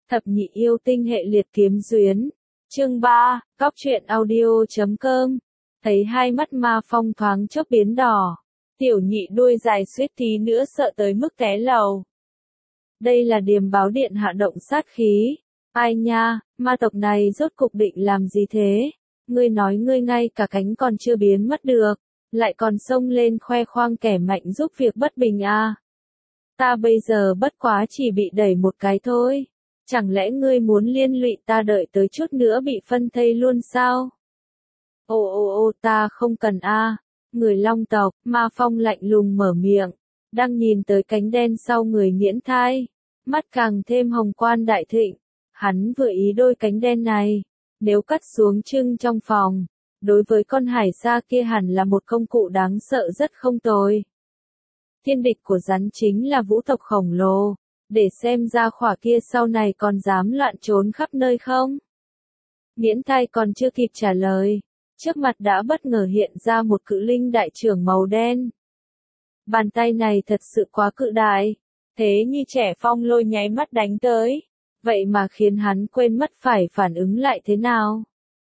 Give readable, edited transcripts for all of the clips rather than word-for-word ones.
Thập nhị yêu tinh hệ liệt kiếm duyến. Chương 3, Góc truyện audio.com. Thấy hai mắt Ma Phong thoáng chốc biến đỏ. Tiểu nhị đuôi dài suýt tí nữa sợ tới mức té lầu. Đây là điềm báo điện hạ động sát khí. Ai nha, ma tộc này rốt cục định làm gì thế? Ngươi nói ngươi ngay cả cánh còn chưa biến mất được, lại còn xông lên khoe khoang kẻ mạnh giúp việc bất bình à? Ta bây giờ bất quá chỉ bị đẩy một cái thôi. Chẳng lẽ ngươi muốn liên lụy ta đợi tới chút nữa bị phân thây luôn sao? Ô ta không cần a. Người Long tộc, Ma Phong lạnh lùng mở miệng, đang nhìn tới cánh đen sau người Nghiễn Thai, mắt càng thêm hồng quang đại thịnh. Hắn vừa ý đôi cánh đen này, nếu cắt xuống trưng trong phòng, đối với con hải sa kia hẳn là một công cụ đáng sợ rất không tồi. Thiên địch của rắn chính là vũ tộc khổng lồ, để xem ra khỏa kia sau này còn dám loạn trốn khắp nơi không? Nghiễn Thai còn chưa kịp trả lời, trước mặt đã bất ngờ hiện ra một cự linh đại trưởng màu đen. Bàn tay này thật sự quá cự đại, thế như trẻ phong lôi nháy mắt đánh tới, vậy mà khiến hắn quên mất phải phản ứng lại thế nào.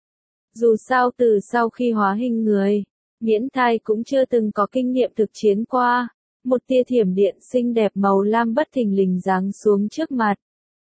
Dù sao từ sau khi hóa hình người, Nghiễn Thai cũng chưa từng có kinh nghiệm thực chiến qua, một tia thiểm điện xinh đẹp màu lam bất thình lình giáng xuống trước mặt,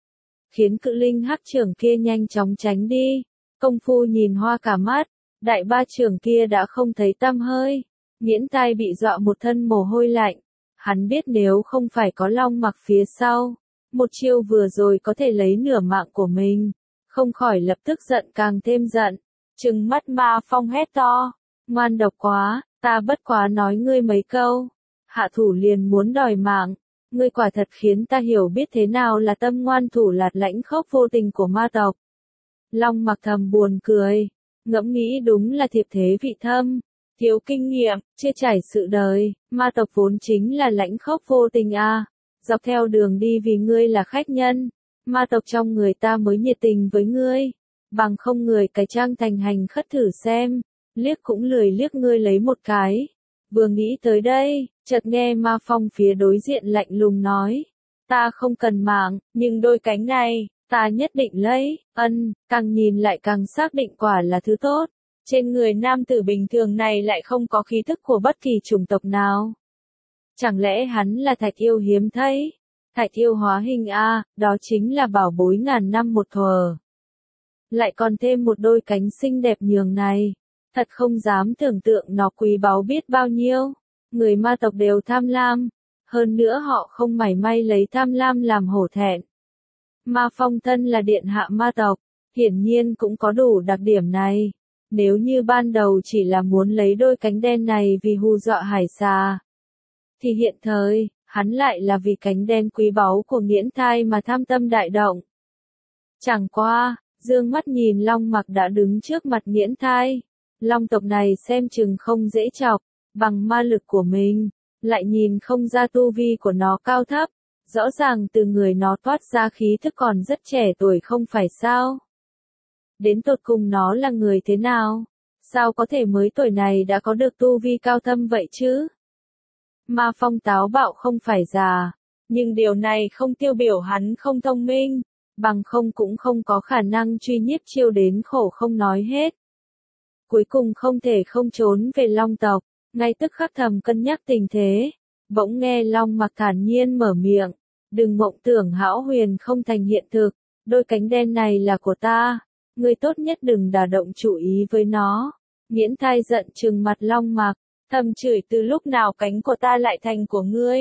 khiến cự linh hắc trưởng kia nhanh chóng tránh đi. Công phu nhìn hoa cả mắt, đại ba trưởng kia đã không thấy tăm hơi. Nghiễn Thai bị dọa một thân mồ hôi lạnh, hắn biết nếu không phải có Long Mặc phía sau, một chiêu vừa rồi có thể lấy nửa mạng của mình, không khỏi lập tức giận càng thêm giận, trừng mắt Ma Phong hét to, ngoan độc quá, ta bất quá nói ngươi mấy câu, hạ thủ liền muốn đòi mạng, ngươi quả thật khiến ta hiểu biết thế nào là tâm ngoan thủ lạt lãnh khốc vô tình của ma tộc. Long Mặc thầm buồn cười, ngẫm nghĩ đúng là thiệp thế vị thâm, thiếu kinh nghiệm, chưa trải sự đời, ma tộc vốn chính là lãnh khốc vô tình à. Dọc theo đường đi vì ngươi là khách nhân, ma tộc trong người ta mới nhiệt tình với ngươi, bằng không người cái trang thành hành khất thử xem, liếc cũng lười liếc ngươi lấy một cái. Vừa nghĩ tới đây, chợt nghe Ma Phong phía đối diện lạnh lùng nói, ta không cần mạng, nhưng đôi cánh này, ta nhất định lấy. Càng nhìn lại càng xác định quả là thứ tốt, trên người nam tử bình thường này lại không có khí thức của bất kỳ chủng tộc nào. Chẳng lẽ hắn là thạch yêu hiếm thấy? Thạch yêu hóa hình a, đó chính là bảo bối ngàn năm một thuở. Lại còn thêm một đôi cánh xinh đẹp nhường này, thật không dám tưởng tượng nó quý báu biết bao nhiêu. Người ma tộc đều tham lam, hơn nữa họ không mảy may lấy tham lam làm hổ thẹn. Ma Phong thân là điện hạ ma tộc, hiển nhiên cũng có đủ đặc điểm này. Nếu như ban đầu chỉ là muốn lấy đôi cánh đen này vì hù dọa hải xà, thì hiện thời, hắn lại là vì cánh đen quý báu của Nghiễn Thai mà tham tâm đại động. Chẳng qua, dương mắt nhìn Long Mặc đã đứng trước mặt Nghiễn Thai. Long tộc này xem chừng không dễ chọc, bằng ma lực của mình, lại nhìn không ra tu vi của nó cao thấp, rõ ràng từ người nó toát ra khí thức còn rất trẻ tuổi không phải sao. Đến tột cùng nó là người thế nào? Sao có thể mới tuổi này đã có được tu vi cao thâm vậy chứ? Ma Phong táo bạo không phải già, nhưng điều này không tiêu biểu hắn không thông minh, bằng không cũng không có khả năng truy nhiếp chiêu đến khổ không nói hết. Cuối cùng không thể không trốn về Long tộc, ngay tức khắc thầm cân nhắc tình thế, bỗng nghe Long Mặc thản nhiên mở miệng, đừng mộng tưởng hão huyền không thành hiện thực, đôi cánh đen này là của ta, ngươi tốt nhất đừng đả động chủ ý với nó. Nghiễn Thai giận trừng mặt Long Mặc, thầm chửi từ lúc nào cánh của ta lại thành của ngươi.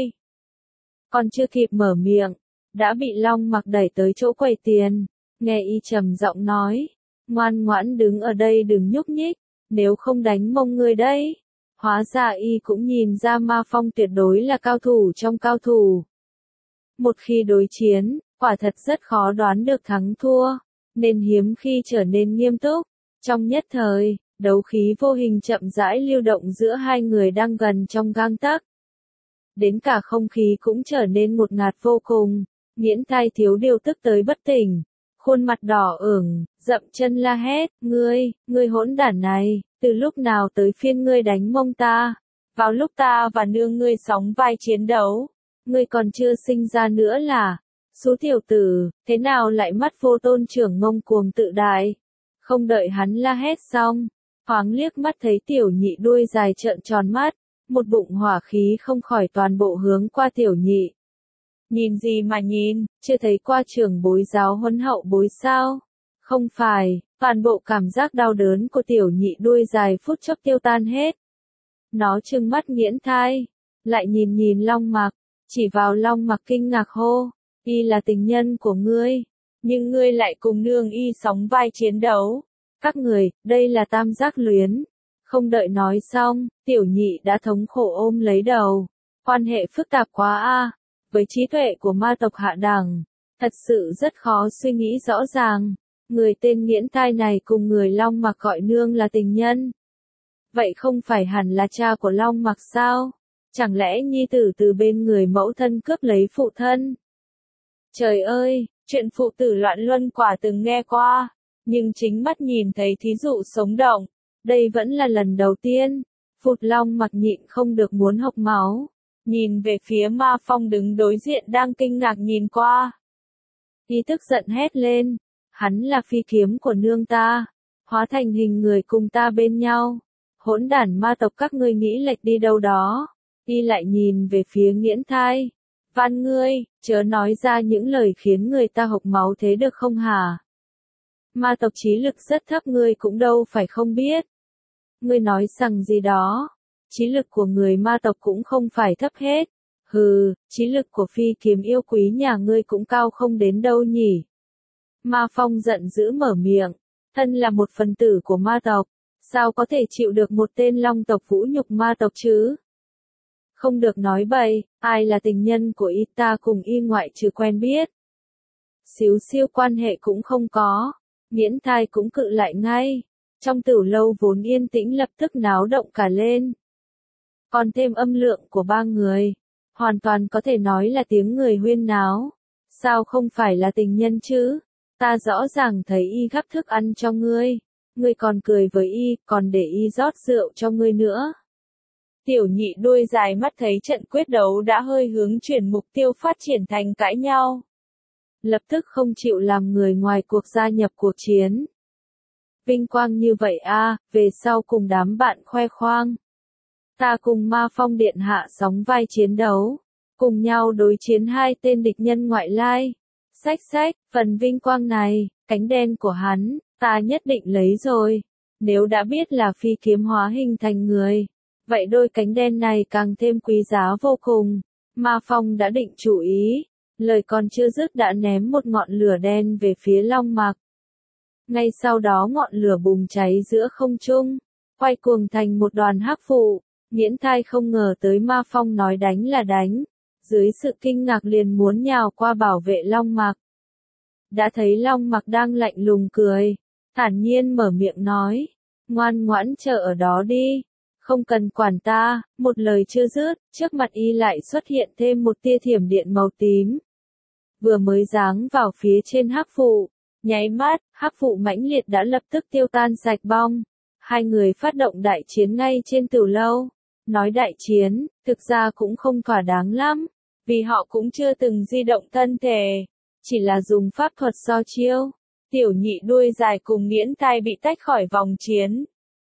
Còn chưa kịp mở miệng, đã bị Long Mặc đẩy tới chỗ quầy tiền, nghe y trầm giọng nói, ngoan ngoãn đứng ở đây đừng nhúc nhích, nếu không đánh mông ngươi đấy. Hóa ra y cũng nhìn ra Ma Phong tuyệt đối là cao thủ trong cao thủ. Một khi đối chiến, quả thật rất khó đoán được thắng thua, nên hiếm khi trở nên nghiêm túc. Trong nhất thời, đấu khí vô hình chậm rãi lưu động giữa hai người đang gần trong gang tấc. Đến cả không khí cũng trở nên ngột ngạt vô cùng. Nghiễn Thai thiếu điều tức tới bất tỉnh, khuôn mặt đỏ ửng, dậm chân la hét, ngươi hỗn đản này, từ lúc nào tới phiên ngươi đánh mông ta? Vào lúc ta và nương ngươi sóng vai chiến đấu, ngươi còn chưa sinh ra nữa là? Số tiểu tử, thế nào lại mắt vô tôn trưởng ngông cuồng tự đại? Không đợi hắn la hét xong, thoáng liếc mắt thấy tiểu nhị đuôi dài trợn tròn mắt, một bụng hỏa khí không khỏi toàn bộ hướng qua tiểu nhị. Nhìn gì mà nhìn, chưa thấy qua trưởng bối giáo huấn hậu bối sao? Không phải, toàn bộ cảm giác đau đớn của tiểu nhị đuôi dài phút chốc tiêu tan hết. Nó trừng mắt nghiến thai, lại nhìn nhìn Long Mặc, chỉ vào Long Mặc kinh ngạc hô, y là tình nhân của ngươi, nhưng ngươi lại cùng nương y sóng vai chiến đấu. Các người, đây là tam giác luyến. Không đợi nói xong, tiểu nhị đã thống khổ ôm lấy đầu. Quan hệ phức tạp quá a. Với trí tuệ của ma tộc hạ đẳng, thật sự rất khó suy nghĩ rõ ràng. Người tên nghiễn tai này cùng người Long Mặc gọi nương là tình nhân. Vậy không phải hẳn là cha của Long Mặc sao? Chẳng lẽ nhi tử từ bên người mẫu thân cướp lấy phụ thân? Trời ơi, chuyện phụ tử loạn luân quả từng nghe qua, nhưng chính mắt nhìn thấy thí dụ sống động, đây vẫn là lần đầu tiên. Phụt Long Mặc nhịn không được muốn hộc máu, nhìn về phía Ma Phong đứng đối diện đang kinh ngạc nhìn qua. Y tức giận hét lên, hắn là phi kiếm của nương ta, hóa thành hình người cùng ta bên nhau. Hỗn đản ma tộc các ngươi nghĩ lệch đi đâu đó. Y lại nhìn về phía nghiễn thai. Van ngươi, chớ nói ra những lời khiến người ta hộc máu thế được không hả? Ma tộc trí lực rất thấp ngươi cũng đâu phải không biết. Ngươi nói rằng gì đó, trí lực của người ma tộc cũng không phải thấp hết. Hừ, trí lực của phi kiếm yêu quý nhà ngươi cũng cao không đến đâu nhỉ. Ma Phong giận dữ mở miệng, thân là một phần tử của ma tộc, sao có thể chịu được một tên long tộc vũ nhục ma tộc chứ? Không được nói bậy, ai là tình nhân của y ta cùng y ngoại trừ quen biết. Xíu xiu quan hệ cũng không có, nghiễn thai cũng cự lại ngay. Trong tử lâu vốn yên tĩnh lập tức náo động cả lên. Còn thêm âm lượng của ba người, hoàn toàn có thể nói là tiếng người huyên náo. Sao không phải là tình nhân chứ? Ta rõ ràng thấy y gắp thức ăn cho ngươi. Ngươi còn cười với y, còn để y rót rượu cho ngươi nữa. Tiểu nhị đuôi dài mắt thấy trận quyết đấu đã hơi hướng chuyển mục tiêu phát triển thành cãi nhau. Lập tức không chịu làm người ngoài cuộc gia nhập cuộc chiến. Vinh quang như vậy a, về sau cùng đám bạn khoe khoang. Ta cùng Ma Phong điện hạ sóng vai chiến đấu, cùng nhau đối chiến hai tên địch nhân ngoại lai. Xách xách, phần vinh quang này, cánh đen của hắn, ta nhất định lấy rồi. Nếu đã biết là phi kiếm hóa hình thành người, vậy đôi cánh đen này càng thêm quý giá vô cùng. Ma Phong đã định chủ ý, lời còn chưa dứt đã ném một ngọn lửa đen về phía Long Mặc. Ngay sau đó ngọn lửa bùng cháy giữa không trung, quay cuồng thành một đoàn hắc vụ. Nghiễn thai không ngờ tới Ma Phong nói đánh là đánh, dưới sự kinh ngạc liền muốn nhào qua bảo vệ Long Mặc. Đã thấy Long Mặc đang lạnh lùng cười, thản nhiên mở miệng nói, ngoan ngoãn chờ ở đó đi, không cần quản ta. Một lời chưa dứt, trước mặt y lại xuất hiện thêm một tia thiểm điện màu tím. Vừa mới giáng vào phía trên hắc vụ, nháy mắt, hắc vụ mãnh liệt đã lập tức tiêu tan sạch bong. Hai người phát động đại chiến ngay trên tử lâu. Nói đại chiến, thực ra cũng không thỏa đáng lắm, vì họ cũng chưa từng di động thân thể, chỉ là dùng pháp thuật so chiêu. Tiểu nhị đuôi dài cùng nghiễn thai bị tách khỏi vòng chiến.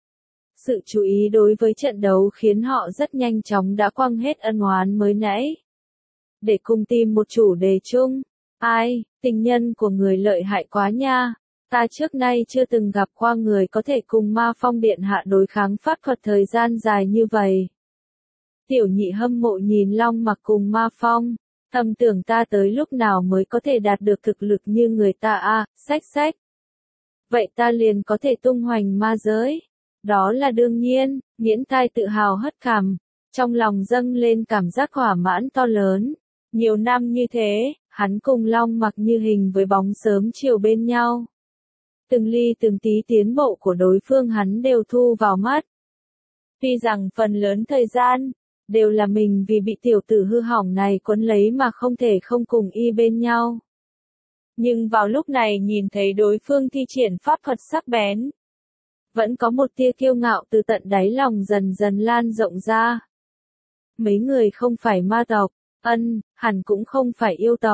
Sự chú ý đối với trận đấu khiến họ rất nhanh chóng đã quăng hết ân oán mới nãy. Để cùng tìm một chủ đề chung. Ai, tình nhân của người lợi hại quá nha. Ta trước nay chưa từng gặp qua người có thể cùng Ma Phong điện hạ đối kháng pháp thuật thời gian dài như vậy. Tiểu nhị hâm mộ nhìn Long Mặc cùng Ma Phong, thầm tưởng ta tới lúc nào mới có thể đạt được thực lực như người ta a, xách xách. Vậy ta liền có thể tung hoành ma giới. Đó là đương nhiên, nghiễn thai tự hào hất cằm, trong lòng dâng lên cảm giác thỏa mãn to lớn. Nhiều năm như thế, hắn cùng Long Mặc như hình với bóng sớm chiều bên nhau. Từng ly từng tí tiến bộ của đối phương hắn đều thu vào mắt. Tuy rằng phần lớn thời gian, đều là mình vì bị tiểu tử hư hỏng này quấn lấy mà không thể không cùng y bên nhau. Nhưng vào lúc này nhìn thấy đối phương thi triển pháp thuật sắc bén, vẫn có một tia kiêu ngạo từ tận đáy lòng dần dần lan rộng ra. Mấy người không phải ma tộc, hẳn cũng không phải yêu tộc,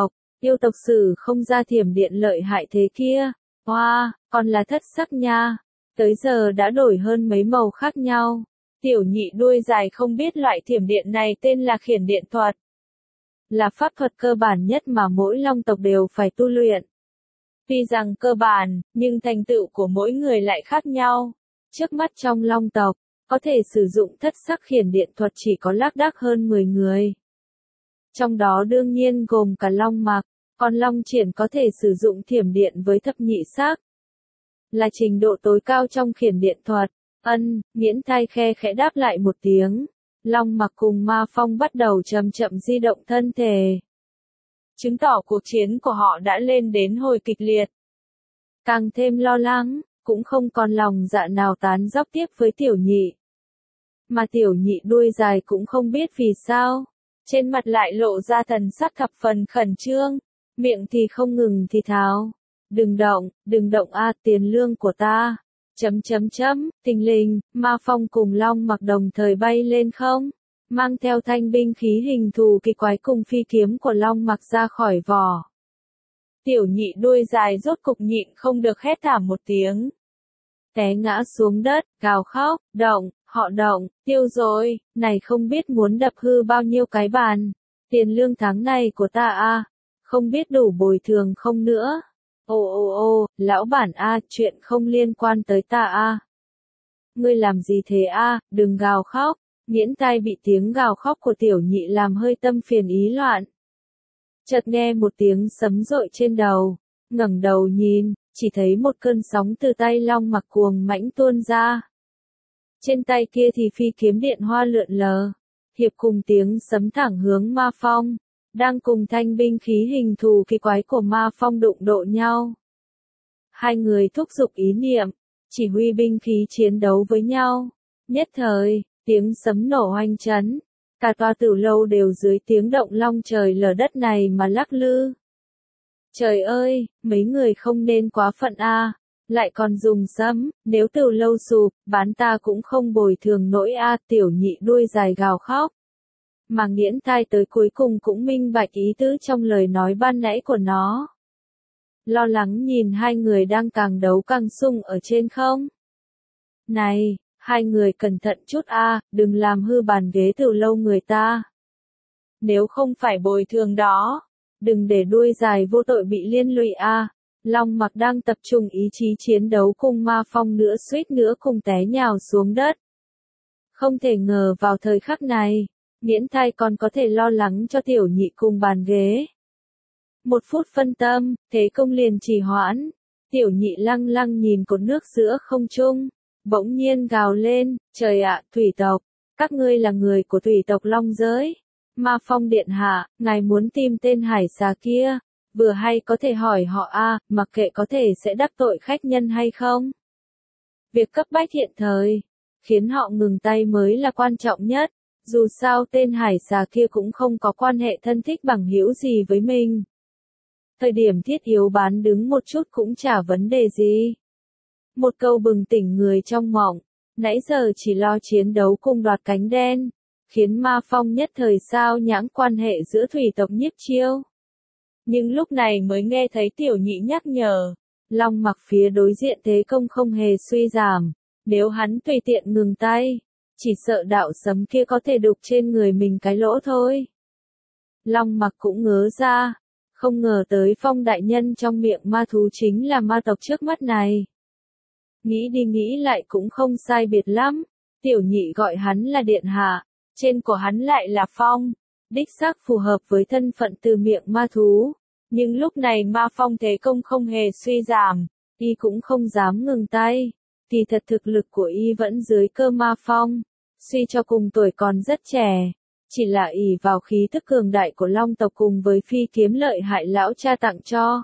Yêu tộc sử không ra thiểm điện lợi hại thế kia. Hoa, còn là thất sắc nha. Tới giờ đã đổi hơn mấy màu khác nhau. Tiểu nhị đuôi dài không biết loại thiểm điện này tên là khiển điện thuật. Là pháp thuật cơ bản nhất mà mỗi long tộc đều phải tu luyện. Tuy rằng cơ bản, nhưng thành tựu của mỗi người lại khác nhau. Trước mắt trong long tộc, có thể sử dụng thất sắc khiển điện thuật chỉ có lác đác hơn 10 người. Trong đó đương nhiên gồm cả long mạc, còn long triển có thể sử dụng thiểm điện với thập nhị sắc. Là trình độ tối cao trong khiển điện thuật. Nghiễn thai khe khẽ đáp lại một tiếng. Long mạc cùng Ma Phong bắt đầu chậm chậm di động thân thể. Chứng tỏ cuộc chiến của họ đã lên đến hồi kịch liệt. Càng thêm lo lắng, cũng không còn lòng dạ nào tán dóc tiếp với tiểu nhị. Mà tiểu nhị đuôi dài cũng không biết vì sao. Trên mặt lại lộ ra thần sắc thập phần khẩn trương. Miệng thì không ngừng thì thào. Đừng động tiền lương của ta. Thình lình, Ma Phong cùng Long Mặc đồng thời bay lên không. Mang theo thanh binh khí hình thù kỳ quái cùng phi kiếm của Long Mặc ra khỏi vỏ. Tiểu nhị đuôi dài rốt cục nhịn không được hét thảm một tiếng. Té ngã xuống đất, gào khóc, họ động, tiêu rồi, này không biết muốn đập hư bao nhiêu cái bàn. Tiền lương tháng này của ta không biết đủ bồi thường không nữa. Lão bản chuyện không liên quan tới ta Ngươi làm gì thế đừng gào khóc. Nghiễn tai bị tiếng gào khóc của tiểu nhị làm hơi tâm phiền ý loạn. Chợt nghe một tiếng sấm rội trên đầu, ngẩng đầu nhìn, chỉ thấy một cơn sóng từ tay Long Mặc cuồng mãnh tuôn ra. Trên tay kia thì phi kiếm điện hoa lượn lờ, hiệp cùng tiếng sấm thẳng hướng Ma Phong, đang cùng thanh binh khí hình thù kỳ quái của Ma Phong đụng độ nhau. Hai người thúc giục ý niệm, chỉ huy binh khí chiến đấu với nhau. Nhất thời, tiếng sấm nổ oanh chấn, cả tòa Tử Lâu đều dưới tiếng động long trời lở đất này mà lắc lư. Trời ơi, mấy người không nên quá phận lại còn dùng sấm, nếu Tử Lâu sụp, bán ta cũng không bồi thường nổi tiểu nhị đuôi dài gào khóc. Mà Nghiễn tai tới cuối cùng cũng minh bạch ý tứ trong lời nói ban nãy của nó. Lo lắng nhìn hai người đang càng đấu càng sung ở trên không. Này, hai người cẩn thận chút đừng làm hư bàn ghế Tử Lâu người ta. Nếu không phải bồi thường đó, đừng để đuôi dài vô tội bị liên lụy Long Mặc đang tập trung ý chí chiến đấu cùng Ma Phong nữa suýt nữa cùng té nhào xuống đất. Không thể ngờ vào thời khắc này, Nghiễn thai còn có thể lo lắng cho tiểu nhị cùng bàn ghế. Một phút phân tâm, thế công liền trì hoãn. Tiểu nhị lăng lăng nhìn cột nước giữa không trung, bỗng nhiên gào lên, trời ạ, thủy tộc, các ngươi là người của thủy tộc Long giới. Ma Phong điện hạ, ngài muốn tìm tên hải xà kia, vừa hay có thể hỏi họ mặc kệ có thể sẽ đắc tội khách nhân hay không. Việc cấp bách hiện thời, khiến họ ngừng tay mới là quan trọng nhất, dù sao tên hải xà kia cũng không có quan hệ thân thích bằng hữu gì với mình. Thời điểm thiết yếu bán đứng một chút cũng chả vấn đề gì. Một câu bừng tỉnh người trong mộng, nãy giờ chỉ lo chiến đấu cùng đoạt cánh đen, khiến Ma Phong nhất thời sao nhãng quan hệ giữa thủy tộc Nhiếp Chiêu. Nhưng lúc này mới nghe thấy tiểu nhị nhắc nhở, Long Mặc phía đối diện thế công không hề suy giảm, nếu hắn tùy tiện ngừng tay, chỉ sợ đạo sấm kia có thể đục trên người mình cái lỗ thôi. Long Mặc cũng ngớ ra, không ngờ tới Phong đại nhân trong miệng ma thú chính là ma tộc trước mắt này. Nghĩ đi nghĩ lại cũng không sai biệt lắm, tiểu nhị gọi hắn là điện hạ, trên của hắn lại là Phong, đích xác phù hợp với thân phận từ miệng ma thú. Nhưng lúc này Ma Phong thế công không hề suy giảm, y cũng không dám ngừng tay, kỳ thật thực lực của y vẫn dưới cơ Ma Phong, suy cho cùng tuổi còn rất trẻ, chỉ là ỷ vào khí tức cường đại của Long tộc cùng với phi kiếm lợi hại lão cha tặng cho,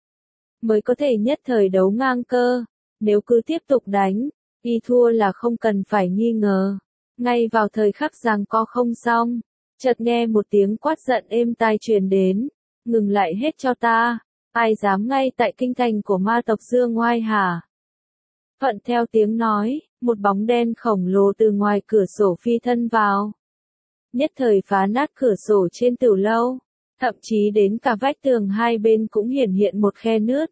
mới có thể nhất thời đấu ngang cơ. Nếu cứ tiếp tục đánh, y thua là không cần phải nghi ngờ. Ngay vào thời khắc giằng co không xong, chợt nghe một tiếng quát giận êm tai truyền đến, ngừng lại hết cho ta, ai dám ngay tại kinh thành của ma tộc Dương Ngoai hả? Thuận theo tiếng nói, một bóng đen khổng lồ từ ngoài cửa sổ phi thân vào. Nhất thời phá nát cửa sổ trên Tử Lâu, Thậm chí đến cả vách tường hai bên cũng hiển hiện một khe nứt.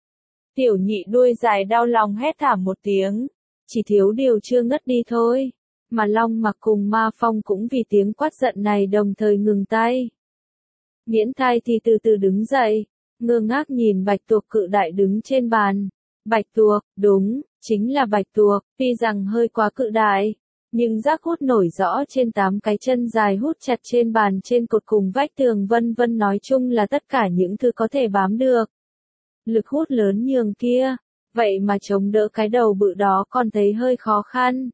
Tiểu nhị đuôi dài đau lòng hét thảm một tiếng, chỉ thiếu điều chưa ngất đi thôi, mà Long Mặc cùng Ma Phong cũng vì tiếng quát giận này đồng thời ngừng tay. Nghiễn Thai thì từ từ đứng dậy, ngơ ngác nhìn bạch tuộc cự đại đứng trên bàn. Bạch tuộc, đúng, chính là bạch tuộc, tuy rằng hơi quá cự đại, nhưng rác hút nổi rõ trên 8 cái chân dài hút chặt trên bàn trên cột cùng vách tường vân vân, nói chung là tất cả những thứ có thể bám được. Lực hút lớn nhường kia, vậy mà chống đỡ cái đầu bự đó còn thấy hơi khó khăn.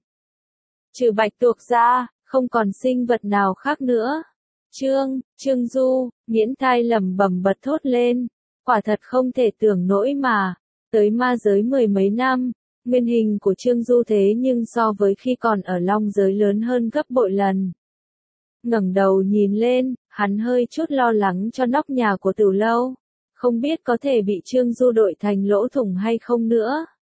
Trừ bạch tuộc ra, không còn sinh vật nào khác nữa. Trương Du, Nghiễn Thai lẩm bẩm bật thốt lên, quả thật không thể tưởng nổi mà, tới ma giới 10 mấy năm, nguyên hình của Trương Du thế nhưng so với khi còn ở Long giới lớn hơn gấp bội lần. Ngẩng đầu nhìn lên, hắn hơi chút lo lắng cho nóc nhà của Tử Lâu, không biết có thể bị Trương Du đội thành lỗ thủng hay không nữa.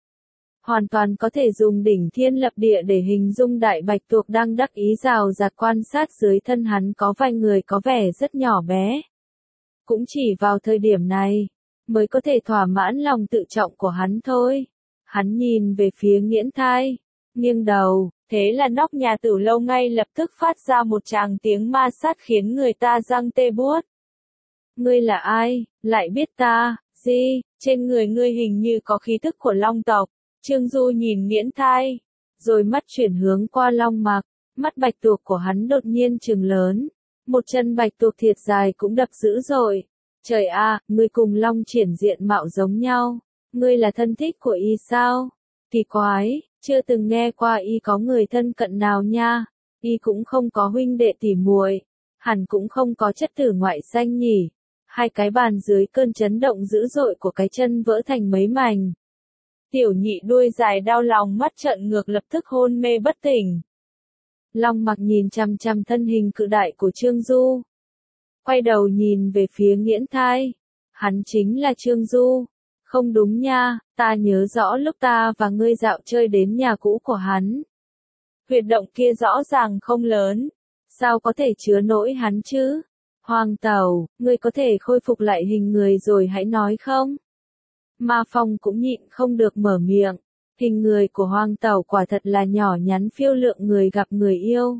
Hoàn toàn có thể dùng đỉnh thiên lập địa để hình dung đại bạch tuộc đang đắc ý rào rạt quan sát dưới thân hắn có vài người có vẻ rất nhỏ bé. Cũng chỉ vào thời điểm này, mới có thể thỏa mãn lòng tự trọng của hắn thôi. Hắn nhìn về phía Nghiễn Thai, nghiêng đầu, thế là nóc nhà Tử Lâu ngay lập tức phát ra một tràng tiếng ma sát khiến người ta răng tê buốt. Ngươi là ai, lại biết ta, gì, trên người ngươi hình như có khí thức của Long tộc. Trương Du nhìn Nghiễn Thai, rồi mắt chuyển hướng qua Long Mặc, mắt bạch tuộc của hắn đột nhiên trừng lớn, một chân bạch tuộc thiệt dài cũng đập dữ dội. Trời a, ngươi cùng Long Triển diện mạo giống nhau, ngươi là thân thích của y sao? Kỳ quái, chưa từng nghe qua y có người thân cận nào nha, y cũng không có huynh đệ tỉ muội, hẳn cũng không có chất tử ngoại xanh nhỉ. Hai cái bàn dưới cơn chấn động dữ dội của cái chân vỡ thành mấy mảnh. Tiểu nhị đuôi dài đau lòng mắt trợn ngược lập tức hôn mê bất tỉnh. Long Mặc nhìn chằm chằm thân hình cự đại của Trương Du. Quay đầu nhìn về phía Nghiễn Thai. Hắn chính là Trương Du. Không đúng nha, ta nhớ rõ lúc ta và ngươi dạo chơi đến nhà cũ của hắn. Huyệt động kia rõ ràng không lớn. Sao có thể chứa nổi hắn chứ? Hoàng Tẩu, ngươi có thể khôi phục lại hình người rồi hãy nói không? Ma Phong cũng nhịn không được mở miệng, hình người của Hoàng Tẩu quả thật là nhỏ nhắn phiêu lượng người gặp người yêu.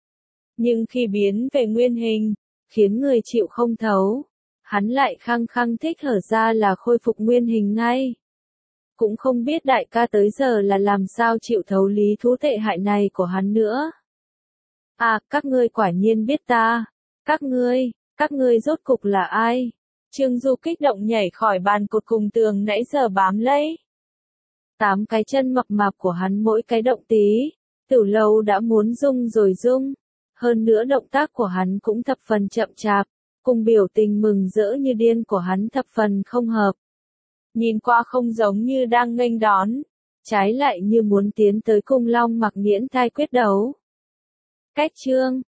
Nhưng khi biến về nguyên hình, khiến người chịu không thấu, hắn lại khăng khăng thích hở ra là khôi phục nguyên hình ngay. Cũng không biết đại ca tới giờ là làm sao chịu thấu lý thú tệ hại này của hắn nữa. À, các ngươi quả nhiên biết ta. Các ngươi rốt cục là ai? Trương Du kích động nhảy khỏi bàn cột cùng tường nãy giờ bám lấy. 8 cái chân mập mạp của hắn mỗi cái động tí, Tử Lâu đã muốn rung rồi rung. Hơn nữa động tác của hắn cũng thập phần chậm chạp, cùng biểu tình mừng rỡ như điên của hắn thập phần không hợp. Nhìn qua không giống như đang nghênh đón, trái lại như muốn tiến tới cùng Long Mặc Nghiễn Thai quyết đấu. Cách chương